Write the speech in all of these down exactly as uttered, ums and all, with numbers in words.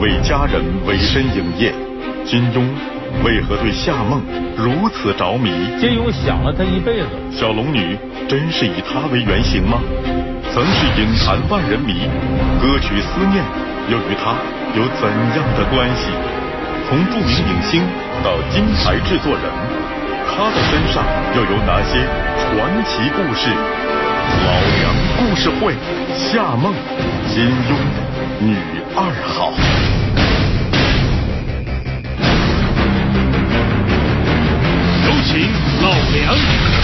为佳人委身营业，金庸为何对夏梦如此着迷？ 金庸想了他一辈子。 小龙女真是以他为原型吗？曾是影坛万人迷，歌曲《思念》又与他有怎样的关系？从著名影星到金牌制作人，他的身上又有哪些传奇故事？老梁故事会，夏梦，金庸，女二号。 有请老梁。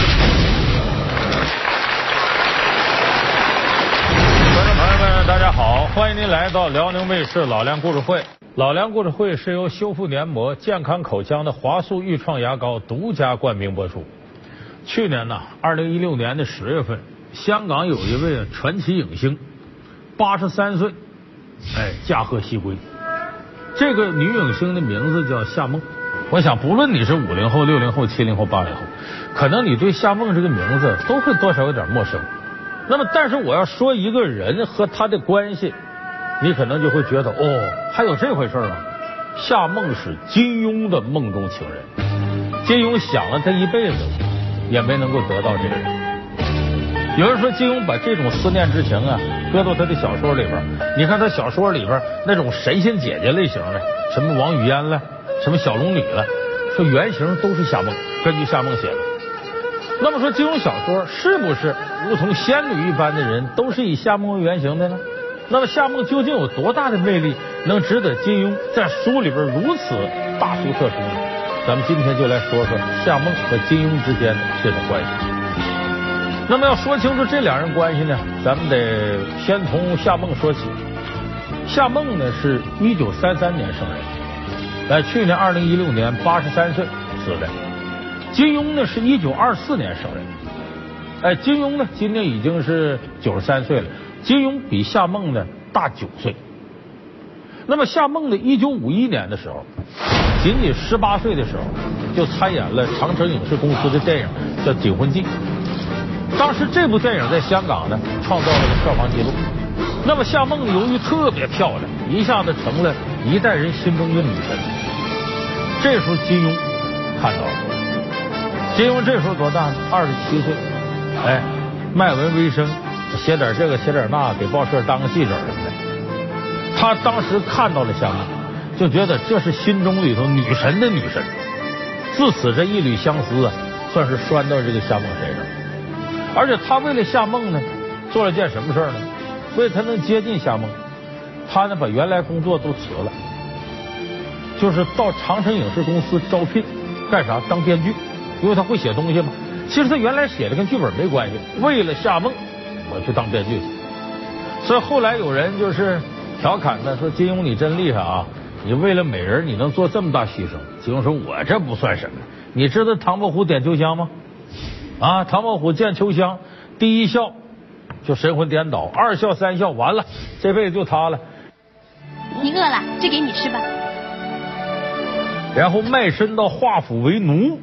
观众朋友们，大家好，欢迎您来到辽宁卫视老梁故事会。老梁故事会是由修复黏膜、健康口腔的华素愈创牙膏独家冠名播出。去年呢，二零一六年的十月份，香港有一位传奇影星，八十三岁，哎，驾鹤西归。这个女影星的名字叫夏梦。我想，不论你是五零后、六零后、七零后、八零后，可能你对夏梦这个名字都会多少有点陌生。那么，但是我要说一个人和他的关系，你可能就会觉得，哦，还有这回事呢。夏梦是金庸的梦中情人，金庸想了他一辈子，也没能够得到这个人。有人说金庸把这种思念之情啊搁到他的小说里边，你看他小说里边那种神仙姐姐类型的，什么王语嫣了，什么小龙女了，说原型都是夏梦，根据夏梦写的。那么说金庸小说是不是如同仙女一般的人都是以夏梦为原型的呢？那么夏梦究竟有多大的魅力，能值得金庸在书里边如此大书特书呢？咱们今天就来说说夏梦和金庸之间的这种关系。那么要说清楚这两人关系呢，咱们得先从夏梦说起。夏梦呢是一九三三年生人，在去年二零一六年八十三岁死的。金庸呢是一九二四年生人，哎，金庸呢今年已经是九十三岁了，金庸比夏梦呢大九岁。那么夏梦呢，一九五一年的时候，仅仅十八岁的时候，就参演了长城影视公司的电影叫《锦婚记》。当时这部电影在香港呢创造了个票房纪录。那么夏梦呢，由于特别漂亮，一下子成了一代人心中的女神。这时候金庸看到了。金庸这时候多大呢？二十七岁，哎，卖文为生，写点这个写点那，给报社当个记者什么的。他当时看到了夏梦，就觉得这是心中里头女神的女神。自此这一缕相思啊，算是拴到这个夏梦身上。而且他为了夏梦呢，做了件什么事呢？为了他能接近夏梦，他呢把原来工作都辞了，就是到长城影视公司招聘，干啥？当编剧。因为他会写东西嘛，其实他原来写的跟剧本没关系，为了夏梦我去当编剧去。所以后来有人就是调侃他说，金庸你真厉害啊，你为了美人你能做这么大牺牲。金庸说，我这不算什么，你知道唐伯虎点秋香吗？啊，唐伯虎见秋香，第一笑就神魂颠倒，二笑三笑完了，这辈子就他了。 你饿了，这给你吃吧。 然后卖身到华府为奴。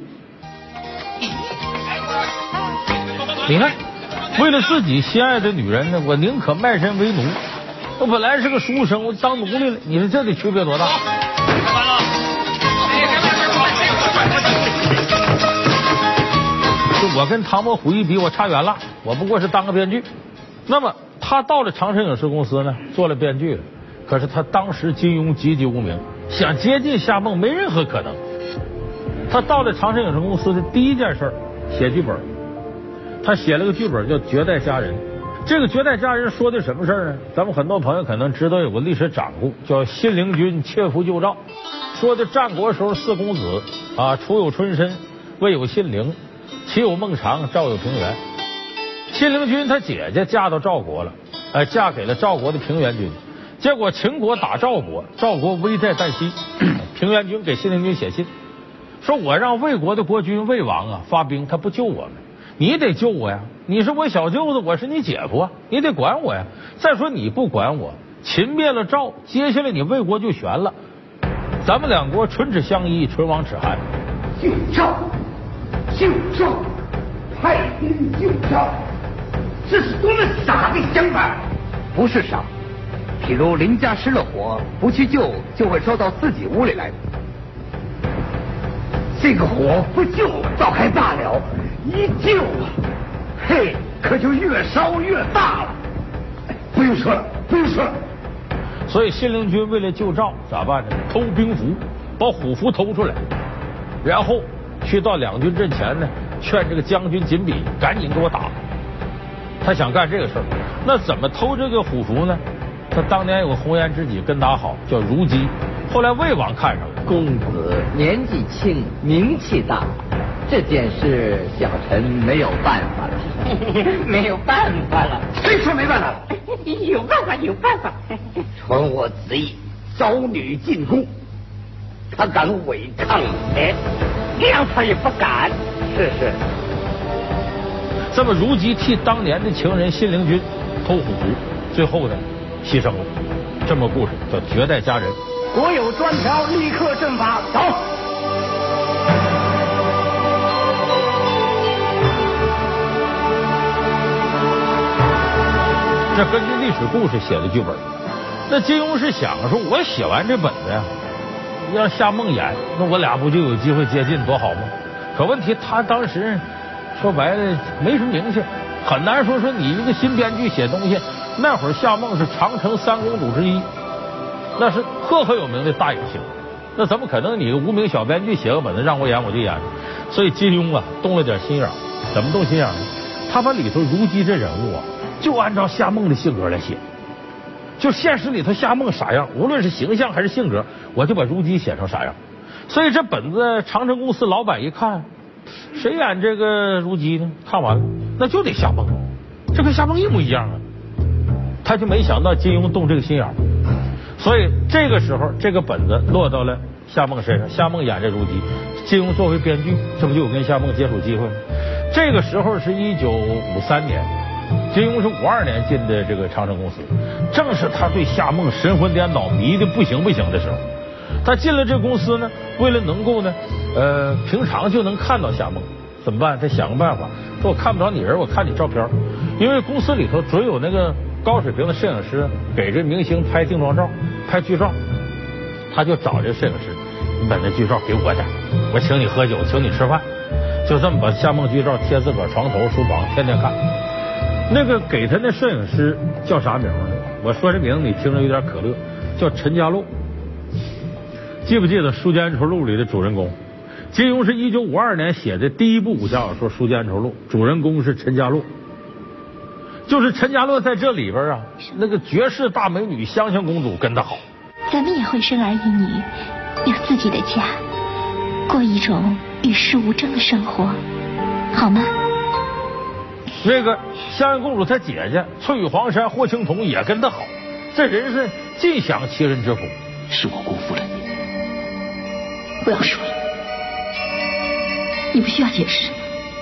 你看，为了自己心爱的女人呢，我宁可卖身为奴。我本来是个书生，我当奴隶了，你说这得区别多大？就我跟唐伯虎一比，我差远了。我不过是当个编剧。那么他到了长城影视公司呢，做了编剧了。可是他当时金庸籍籍无名，想接近夏梦没任何可能。他到了长城影视公司的第一件事，写剧本。他写了个剧本叫《绝代佳人》，这个《绝代佳人》说的什么事呢？咱们很多朋友可能知道有个历史掌故叫信陵君切腹救赵，说的战国时候四公子啊，楚有春申，魏有信陵，齐有孟尝，赵有平原。信陵君他姐姐嫁到赵国了，哎，嫁给了赵国的平原君。结果秦国打赵国，赵国危在旦夕，平原君给信陵君写信，说我让魏国的国君魏王啊发兵，他不救我们。你得救我呀！你是我小舅子，我是你姐夫啊，你得管我呀。再说你不管我，秦灭了赵，接下来你魏国就悬了，咱们两国唇齿相依，唇亡齿寒。 救赵，救赵，派兵救赵，这是多么傻的想法！不是傻， 譬如邻家失了火，不去救，就会烧到自己屋里来。这个火不救倒还罢了，一救啊，嘿，可就越烧越大了。不用说了，不用说了。 所以信陵君为了救赵，咋办呢？偷兵符，把虎符偷出来，然后去到两军阵前呢，劝这个将军锦比赶紧给我打。他想干这个事儿，那怎么偷这个虎符呢？他当年有个红颜知己跟他好，叫如姬，后来魏王看上了。 公子年纪轻，名气大，这件事小臣没有办法了。 没有办法了，谁说没办法了？有办法，有办法。传我旨意，招女进宫，他敢违抗，哎，谅他也不敢。是是。 这么如姬替当年的情人信陵君偷虎符，最后呢牺牲了。这么故事叫绝代佳人。 国有专条，立刻阵法，走。 这根据历史故事写的剧本。那金庸是想说，我写完这本子呀，让夏梦演，那我俩不就有机会接近，多好吗？可问题他当时说白了没什么名气，很难说说你一个新编剧写东西。那会儿夏梦是长城三公主之一，那是赫赫有名的大影星，那怎么可能你个无名小编剧写个本子让我演我就演？所以金庸啊动了点心眼，怎么动心眼呢？他把里头如姬这人物啊，就按照夏梦的性格来写。就现实里头夏梦啥样，无论是形象还是性格，我就把如姬写成啥样。所以这本子长城公司老板一看，谁演这个如姬呢？看完了，那就得夏梦，这跟夏梦一模一样啊。他就没想到金庸动这个心眼，所以这个时候这个本子落到了夏梦身上，夏梦演这如姬，金庸作为编剧，这不就有跟夏梦接触机会吗？这个时候是一九五三年，金庸是五二年进的这个长城公司，正是他对夏梦神魂颠倒迷的不行不行的时候。他进了这公司呢，为了能够呢，呃，平常就能看到夏梦，怎么办？他想个办法，说我看不着你人，我看你照片，因为公司里头准有那个高水平的摄影师给这明星拍定妆照、拍剧照，他就找这摄影师，你把那剧照给我点，我请你喝酒，请你吃饭，就这么把夏梦剧照贴自个儿床头、书房，天天看。那个给他那摄影师叫啥名呢？我说这名字你听着有点可乐，叫陈家洛。记不记得《书剑恩仇录》里的主人公？金庸是一九五二年写的第一部武侠小说《书剑恩仇录》，主人公是陈家洛。就是陈家洛在这里边啊，那个绝世大美女香香公主跟他好。 咱们也会生儿育女，有自己的家，过一种与世无争的生活，好吗？ 那个香香公主她姐姐翠羽黄山霍青桐也跟他好，这人是尽享其人之福。 是我辜负了你。 不要说了，你不需要解释。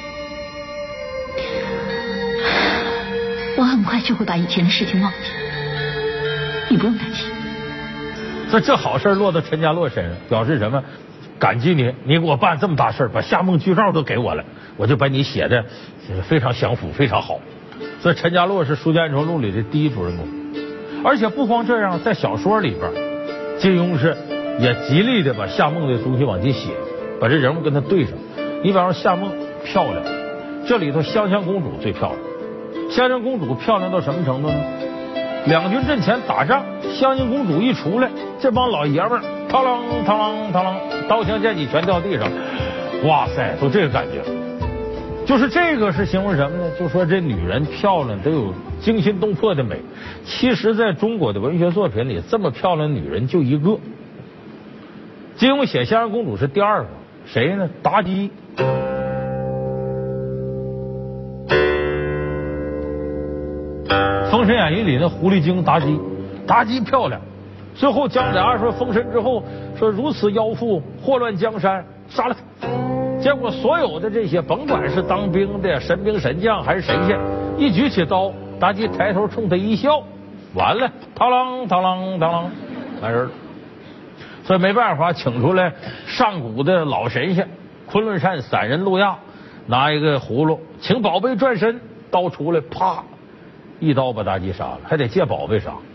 我很快就会把以前的事情忘记，你不用担心。 这这好事落到陈家洛身上，表示什么？感激你，你给我办这么大事，把夏梦剧照都给我了，我就把你写的非常享福，非常好。所以陈家洛是《书剑恩仇录》里的第一主人公，而且不光这样，在小说里边，金庸是也极力的把夏梦的东西往进写，把这人物跟他对上。你比方说夏梦漂亮，这里头香香公主最漂亮。香香公主漂亮到什么程度呢？两军阵前打仗，香香公主一出来，这帮老爷们儿嘡啷嘡啷嘡啷，刀枪剑戟全掉地上，哇塞，都这个感觉。就是这个是形容什么呢？就说这女人漂亮得有惊心动魄的美。其实在中国的文学作品里，这么漂亮的女人就一个。金庸写香香公主是第二个，谁呢？妲己。《封神演义》里那狐狸精妲己，妲己漂亮。最后姜子牙说封神之后说如此妖妇祸乱江山，杀了他。结果所有的这些甭管是当兵的神兵神将还是神仙，一举起刀，妲己抬头冲他一笑，完了，嘡啷嘡啷嘡啷，完人了。所以没办法，请出来上古的老神仙昆仑山散人路亚，拿一个葫芦，请宝贝转身，刀出来，啪，一刀把妲己杀了，还得借宝贝杀。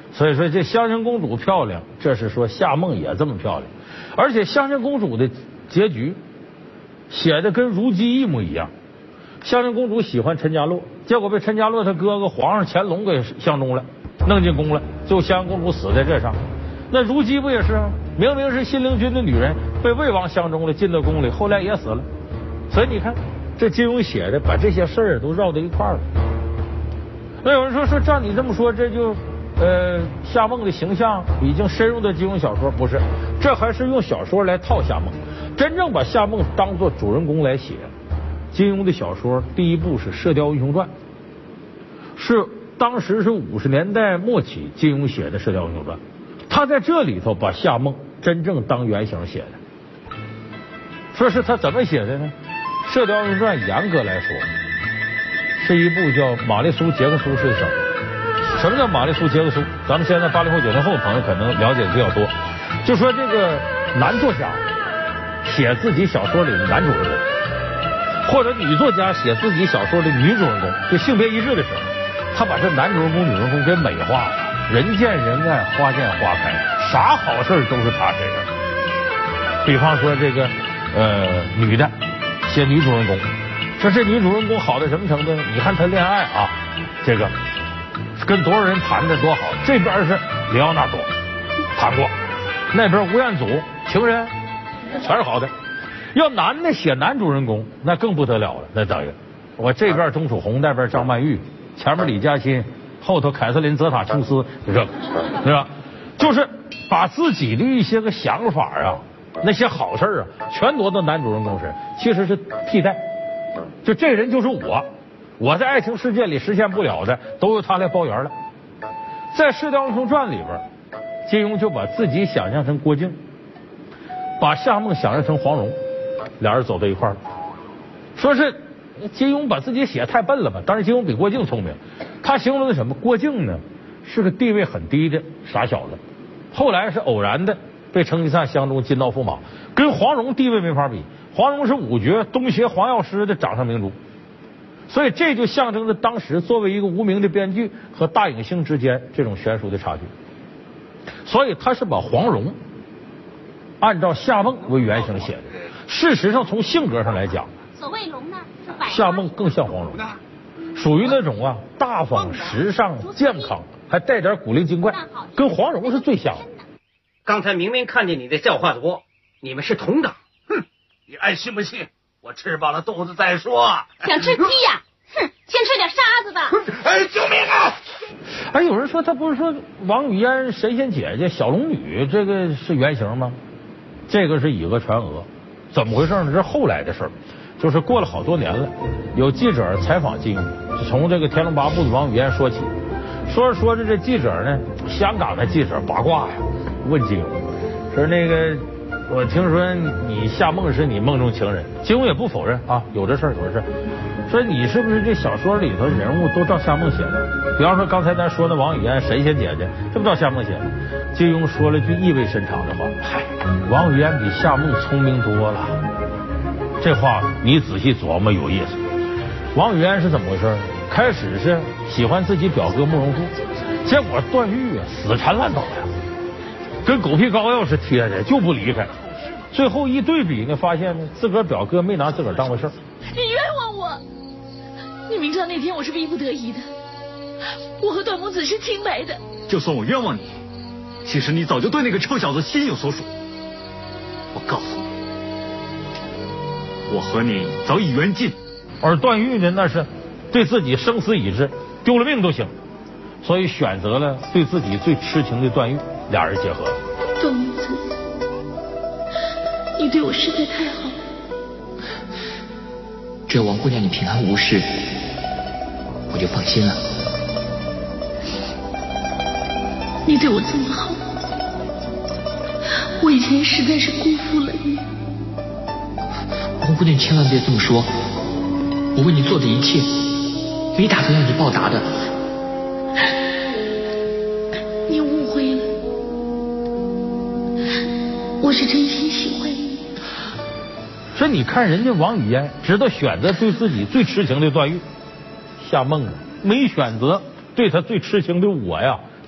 所以说这香菱公主漂亮，这是说夏梦也这么漂亮。而且香菱公主的结局写的跟如姬一模一样。香菱公主喜欢陈家洛，结果被陈家洛他哥哥皇上乾隆给相中了，弄进宫了，最后香菱公主死在这上。那如姬不也是啊？明明是信陵君的女人，被魏王相中了，进到宫里，后来也死了。所以你看，这金庸写的把这些事儿都绕到一块儿了。那有人说说，照你这么说，这就呃夏梦的形象已经深入到金庸小说，不是？这还是用小说来套夏梦。真正把夏梦当作主人公来写，金庸的小说第一部是《射雕英雄传》，是当时是五十年代末期金庸写的《射雕英雄传》。他在这里头把夏梦真正当原型写的。说是他怎么写的呢？《射雕英雄传》严格来说是一部叫玛丽苏杰克苏式的小说。什么叫玛丽苏杰克苏？咱们现在八零后九零后的朋友可能了解的比较多。就说这个男作家写自己小说里的男主人公，或者女作家写自己小说的女主人公，就性别一致的时候，他把这男主人公女人公给美化了。人见人爱，花见花开，啥好事都是他身上。比方说这个呃女的写女主人公，说这女主人公好到什么程度呢？你看她恋爱啊，这个跟多少人谈的多好，这边是里奥纳多谈过，那边吴彦祖情人全是好的。要男的写男主人公，那更不得了了，那等于我这边钟楚红，那边张曼玉，前面李嘉欣，后头凯瑟琳泽塔琼斯，这个是吧？就是把自己的一些个想法啊，那些好事啊，全挪到男主人公身上，其实是替代。就这人就是我，我在爱情世界里实现不了的，都由他来包圆了。在《射雕英雄传》里边，金庸就把自己想象成郭靖，把夏梦想象成黄蓉，俩人走到一块儿了。说是金庸把自己写太笨了吧？当然金庸比郭靖聪明，他形容的什么？郭靖呢是个地位很低的傻小子，后来是偶然的被成吉思汗相中，金刀驸马，跟黄蓉地位没法比。黄蓉是五绝东邪黄药师的掌上明珠，所以这就象征着当时作为一个无名的编剧和大影星之间这种悬殊的差距。所以他是把黄蓉按照夏梦为原型写的。事实上从性格上来讲， 所谓龙呢， 夏梦更像黄蓉，属于那种啊大方、时尚、健康，还带点古灵精怪，跟黄蓉是最像的。 刚才明明看见你在叫花多，你们是同党。 哼，你爱信不信？我吃饱了肚子再说。 想吃鸡呀？哼，先吃点沙子吧。 哎，救命啊！ 哎，有人说他不是说王语嫣神仙姐姐小龙女这个是原型吗？这个是以讹传讹，怎么回事呢？这是后来的事儿，就是过了好多年了，有记者采访金庸，从这个《天龙八部》的王语嫣说起，说着说着这记者呢，香港的记者八卦呀，问金庸说那个我听说你夏梦是你梦中情人，金庸也不否认啊，有这事儿有这事儿，说你是不是这小说里头人物都照夏梦写的？比方说刚才咱说的王语嫣神仙姐姐，这不照夏梦写的？金庸说了句意味深长的话：“嗨，王语嫣比夏梦聪明多了。”这话你仔细琢磨有意思。王语嫣是怎么回事？开始是喜欢自己表哥慕容复，结果段誉啊死缠烂打呀，跟狗皮膏药是贴的，就不离开。最后一对比呢，发现呢自个儿表哥没拿自个儿当回事儿。 你冤枉我！你明知道那天我是逼不得已的，我和段公子是清白的。 就算我冤枉你，其实你早就对那个臭小子心有所属。我告诉你，我和你早已缘尽。 而段誉呢，那是对自己生死已知，丢了命都行，所以选择了对自己最痴情的段誉，俩人结合了。 段公子，你对我实在太好了。 只有王姑娘你平安无事，我就放心了。 你对我这么好，我以前实在是辜负了你。 王姑娘千万别这么说，我为你做的一切没打算让你报答的。 你误会了，我是真心喜欢你。 所以你看人家王语嫣知道选择对自己最痴情的段誉，夏梦啊没选择对他最痴情的我呀，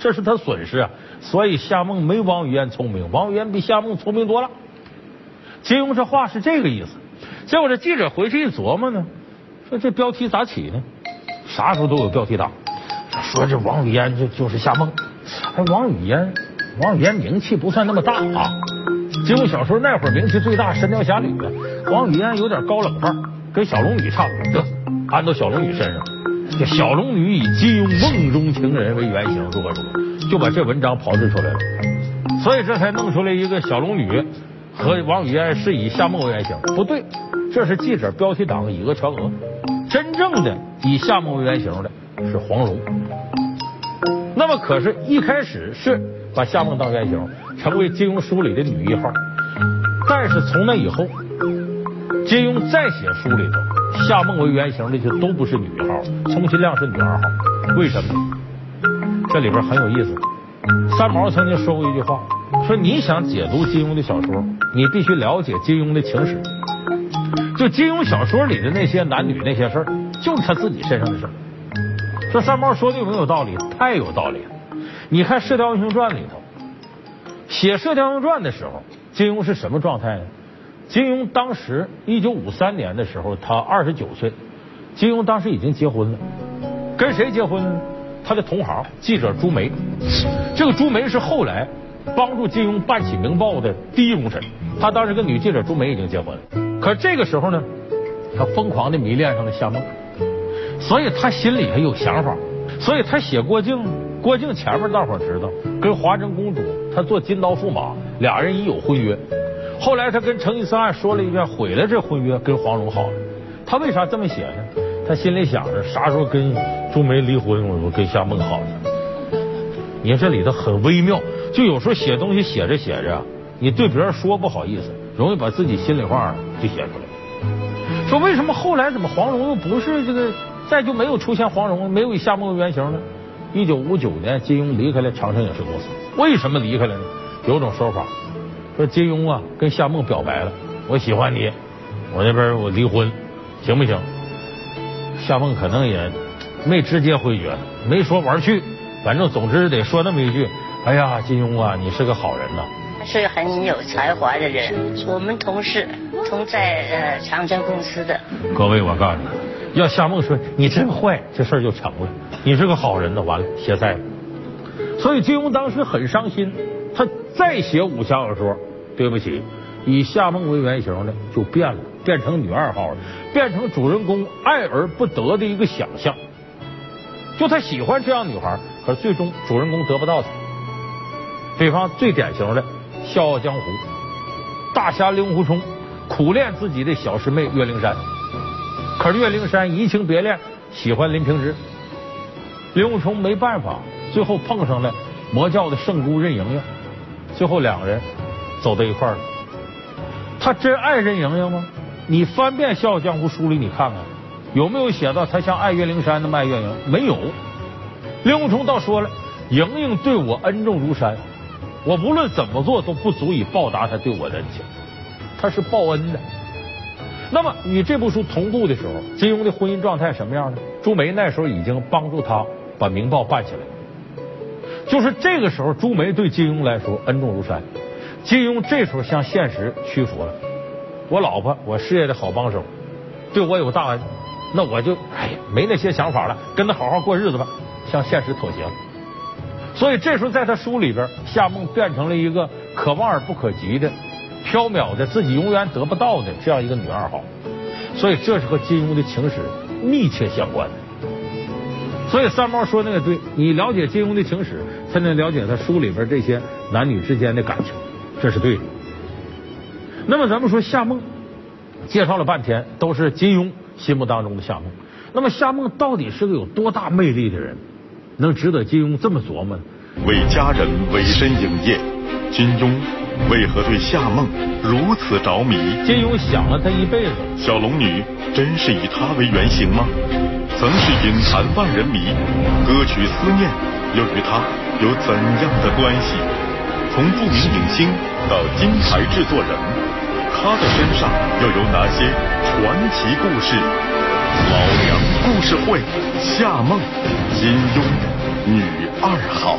这是他损失啊。所以夏梦没王语嫣聪明，王语嫣比夏梦聪明多了。金庸这话是这个意思。结果这记者回去一琢磨呢，说这标题咋起呢？啥时候都有标题党，说这王语嫣就就是夏梦。哎，王语嫣，王语嫣名气不算那么大啊。金庸小说那会儿名气最大《神雕侠侣》啊，王语嫣有点高冷范儿，跟小龙女差不多，安到小龙女身上。这小龙女以金庸梦中情人为原型，如何如何，就把这文章炮制出来了。所以这才弄出来一个小龙女和王语嫣是以夏梦为原型，不对，这是记者标题党以讹传讹。真正的以夏梦为原型的是黄蓉。那么可是一开始是把夏梦当原型，成为金庸书里的女一号。但是从那以后，金庸再写书里头，夏梦为原型的就都不是女一号，充其量是女二号。为什么呢？这里边很有意思。三毛曾经说过一句话，说你想解读金庸的小说，你必须了解金庸的情史。就金庸小说里的那些男女那些事儿，就是他自己身上的事儿。说三毛说的有没有道理？太有道理了。你看《射雕英雄传》里头，写《射雕英雄传》的时候，金庸是什么状态呢？金庸当时一九五三年的时候，他二十九岁。金庸当时已经结婚了，跟谁结婚呢？他的同行记者朱梅。这个朱梅是后来帮助金庸办起《明报》的第一功臣。他当时跟女记者朱梅已经结婚了，可是这个时候呢，他疯狂的迷恋上了夏梦，所以他心里还有想法，所以他写郭靖。郭靖前面大伙知道，跟华筝公主他做金刀驸马，俩人已有婚约。后来他跟成吉思汗说了一遍，毁了这婚约，跟黄蓉好了。他为啥这么写呢？他心里想着啥时候跟朱梅离婚，我跟夏梦好呢。你看这里头很微妙，就有时候写东西写着写着，你对别人说不好意思，容易把自己心里话就写出来。说为什么后来怎么黄蓉又不是这个，再就没有出现黄蓉，没有以夏梦为原型呢？一九五九年，金庸离开了长城影视公司。为什么离开了呢？有种说法说金庸啊跟夏梦表白了，我喜欢你，我那边我离婚，行不行？夏梦可能也没直接回绝，没说玩去，反正总之得说那么一句：哎呀，金庸啊，你是个好人呐。 他是很有才华的人，我们同事，同在呃长城公司的。 各位，我告诉你，要夏梦说你真坏，这事儿就成了。你是个好人呢，完了歇菜了。所以金庸当时很伤心，他再写武侠小说，对不起，以夏梦为原型的就变了，变成女二号了，变成主人公爱而不得的一个想象。就他喜欢这样女孩，可是最终主人公得不到她。比方最典型的《笑傲江湖》，大侠令狐冲苦练自己的小师妹岳灵珊，可是岳灵珊移情别恋，喜欢林平之。令狐冲没办法，最后碰上了魔教的圣姑任盈盈，最后两个人走到一块儿了。他真爱任盈盈吗？你翻遍《笑傲江湖》书里，你看看有没有写到他像爱岳灵珊那么爱岳盈？没有。令狐冲倒说了，盈盈对我恩重如山，我无论怎么做都不足以报答他对我的恩情，他是报恩的。那么与这部书同步的时候，金庸的婚姻状态什么样呢？朱梅那时候已经帮助他把《明报》办起来，就是这个时候朱梅对金庸来说恩重如山。金庸这时候向现实屈服了，我老婆我事业的好帮手，对我有大恩，那我就哎呀没那些想法了，跟他好好过日子吧，向现实妥协了。所以这时候在他书里边，夏梦变成了一个可望而不可及的、缥缈的、自己永远得不到的这样一个女二号。所以这是和金庸的情史密切相关的。所以三毛说那个对，你了解金庸的情史，才能了解他书里边这些男女之间的感情，这是对的。那么咱们说夏梦，介绍了半天都是金庸心目当中的夏梦。那么夏梦到底是个有多大魅力的人，能值得金庸这么琢磨呢？ 为家人委身营业，金庸为何对夏梦如此着迷？ 金庸想了他一辈子。 小龙女真是以他为原型吗？曾是影坛万人迷，歌曲《思念》又与他有怎样的关系？从著名影星到金牌制作人，他的身上又有哪些传奇故事？老梁故事会，夏梦，金庸女二号。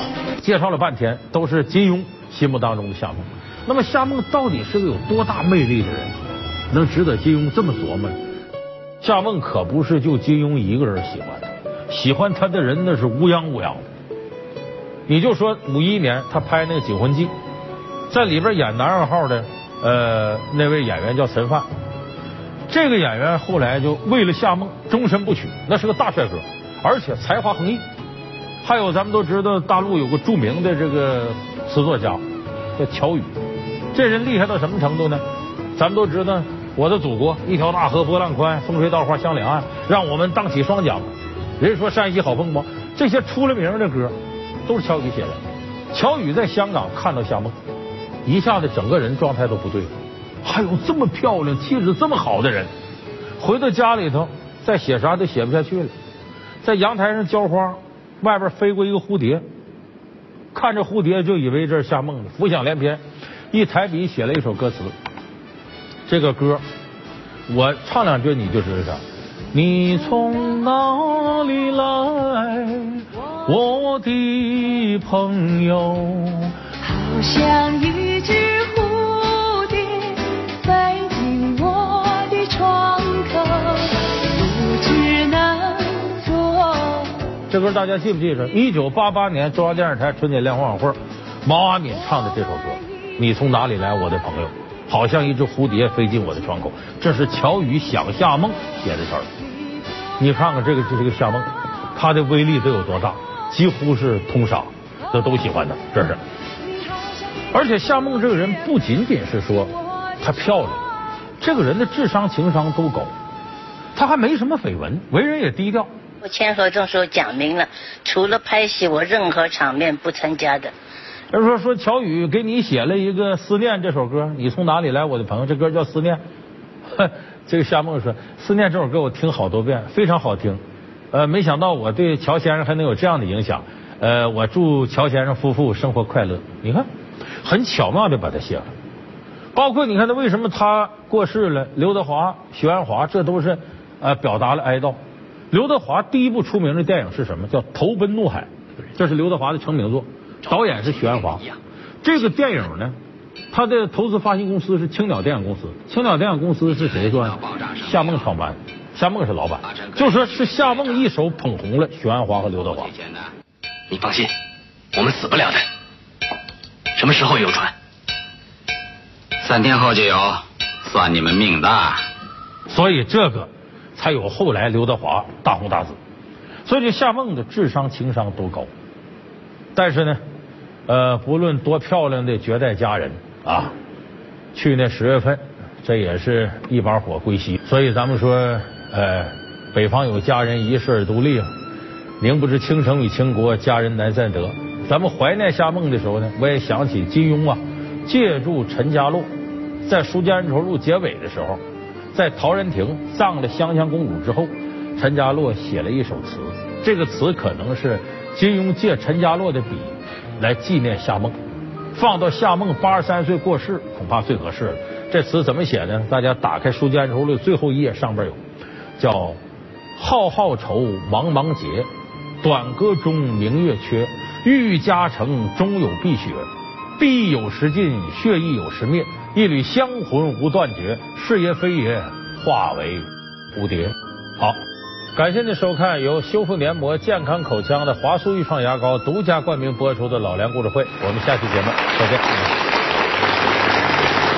介绍了半天都是金庸心目当中的夏梦。那么夏梦到底是个有多大魅力的人，能值得金庸这么琢磨？夏梦可不是就金庸一个人喜欢的，喜欢他的人那是乌泱乌泱的。你就说五一年他拍那个《锦魂记》，在里边演男二号的呃那位演员叫陈范，这个演员后来就为了夏梦终身不娶，那是个大帅哥，而且才华横溢。还有咱们都知道大陆有个著名的这个词作家叫乔羽，这人厉害到什么程度呢？咱们都知道我的祖国一条大河波浪宽，风吹稻花香两岸，让我们荡起双桨，人说山西好风光，这些出了名的歌都是乔羽写的。乔羽在香港看到夏梦，一下子整个人状态都不对了，还有这么漂亮气质这么好的人，回到家里头再写啥都写不下去了，在阳台上浇花，外边飞过一个蝴蝶，看着蝴蝶就以为这是夏梦的，浮想联翩，一抬笔写了一首歌词。这个歌我唱两句你就知道，你从哪里来，我的朋友， 好像一只蝴蝶飞进我的窗口，不知能否。 这歌大家记不记得？一九八八年中央电视台春节联欢晚会，毛阿敏唱的这首歌《你从哪里来，我的朋友》，好像一只蝴蝶飞进我的窗口，这是乔羽想夏梦写的词儿。你看看这个这个夏梦，他的威力得有多大，几乎是通杀，都都喜欢他，这是。而且夏梦这个人不仅仅是说她漂亮，这个人的智商情商都高，他还没什么绯闻，为人也低调。 我签合同时候讲明了，除了拍戏，我任何场面不参加的。 人说说乔羽给你写了一个《思念》这首歌，你从哪里来，我的朋友，这歌叫《思念》。这个夏梦说，《思念》这首歌我听好多遍，非常好听。呃，没想到我对乔先生还能有这样的影响。呃，我祝乔先生夫妇生活快乐。你看，很巧妙的把它写了。包括你看他为什么他过世了，刘德华、许鞍华，这都是呃表达了哀悼。刘德华第一部出名的电影是什么？叫《投奔怒海》，这是刘德华的成名作。导演是许鞍华。这个电影呢，他的投资发行公司是青鸟电影公司。青鸟电影公司是谁说呢？夏梦创办，夏梦是老板。就说是夏梦一手捧红了许鞍华和刘德华。 你放心，我们死不了的。什么时候有船？ 三天后就有，算你们命大。 所以这个才有后来刘德华大红大紫。所以这夏梦的智商情商都高。但是呢，呃，不论多漂亮的绝代佳人啊，去年十月份，这也是一把火归西。所以咱们说，呃，北方有佳人一世而独立啊，宁不知倾城与倾国，佳人难再得。咱们怀念夏梦的时候呢，我也想起金庸啊，借助陈家洛，在《书剑恩仇录》结尾的时候，在陶然亭葬了香香公主之后，陈家洛写了一首词，这个词可能是金庸借陈家洛的笔来纪念夏梦，放到夏梦八十三岁过世，恐怕最合适了。这词怎么写呢？大家打开《书剑恩仇录》最后一页，上边有叫“浩浩愁，茫茫劫，短歌中明月缺。欲加成，终有碧血。碧有时尽，血亦有时灭。一缕香魂无断绝，是也非也，化为蝴蝶。”好。感谢您收看由修复黏膜健康口腔的华素愈创牙膏独家冠名播出的老梁故事会，我们下期节目再见。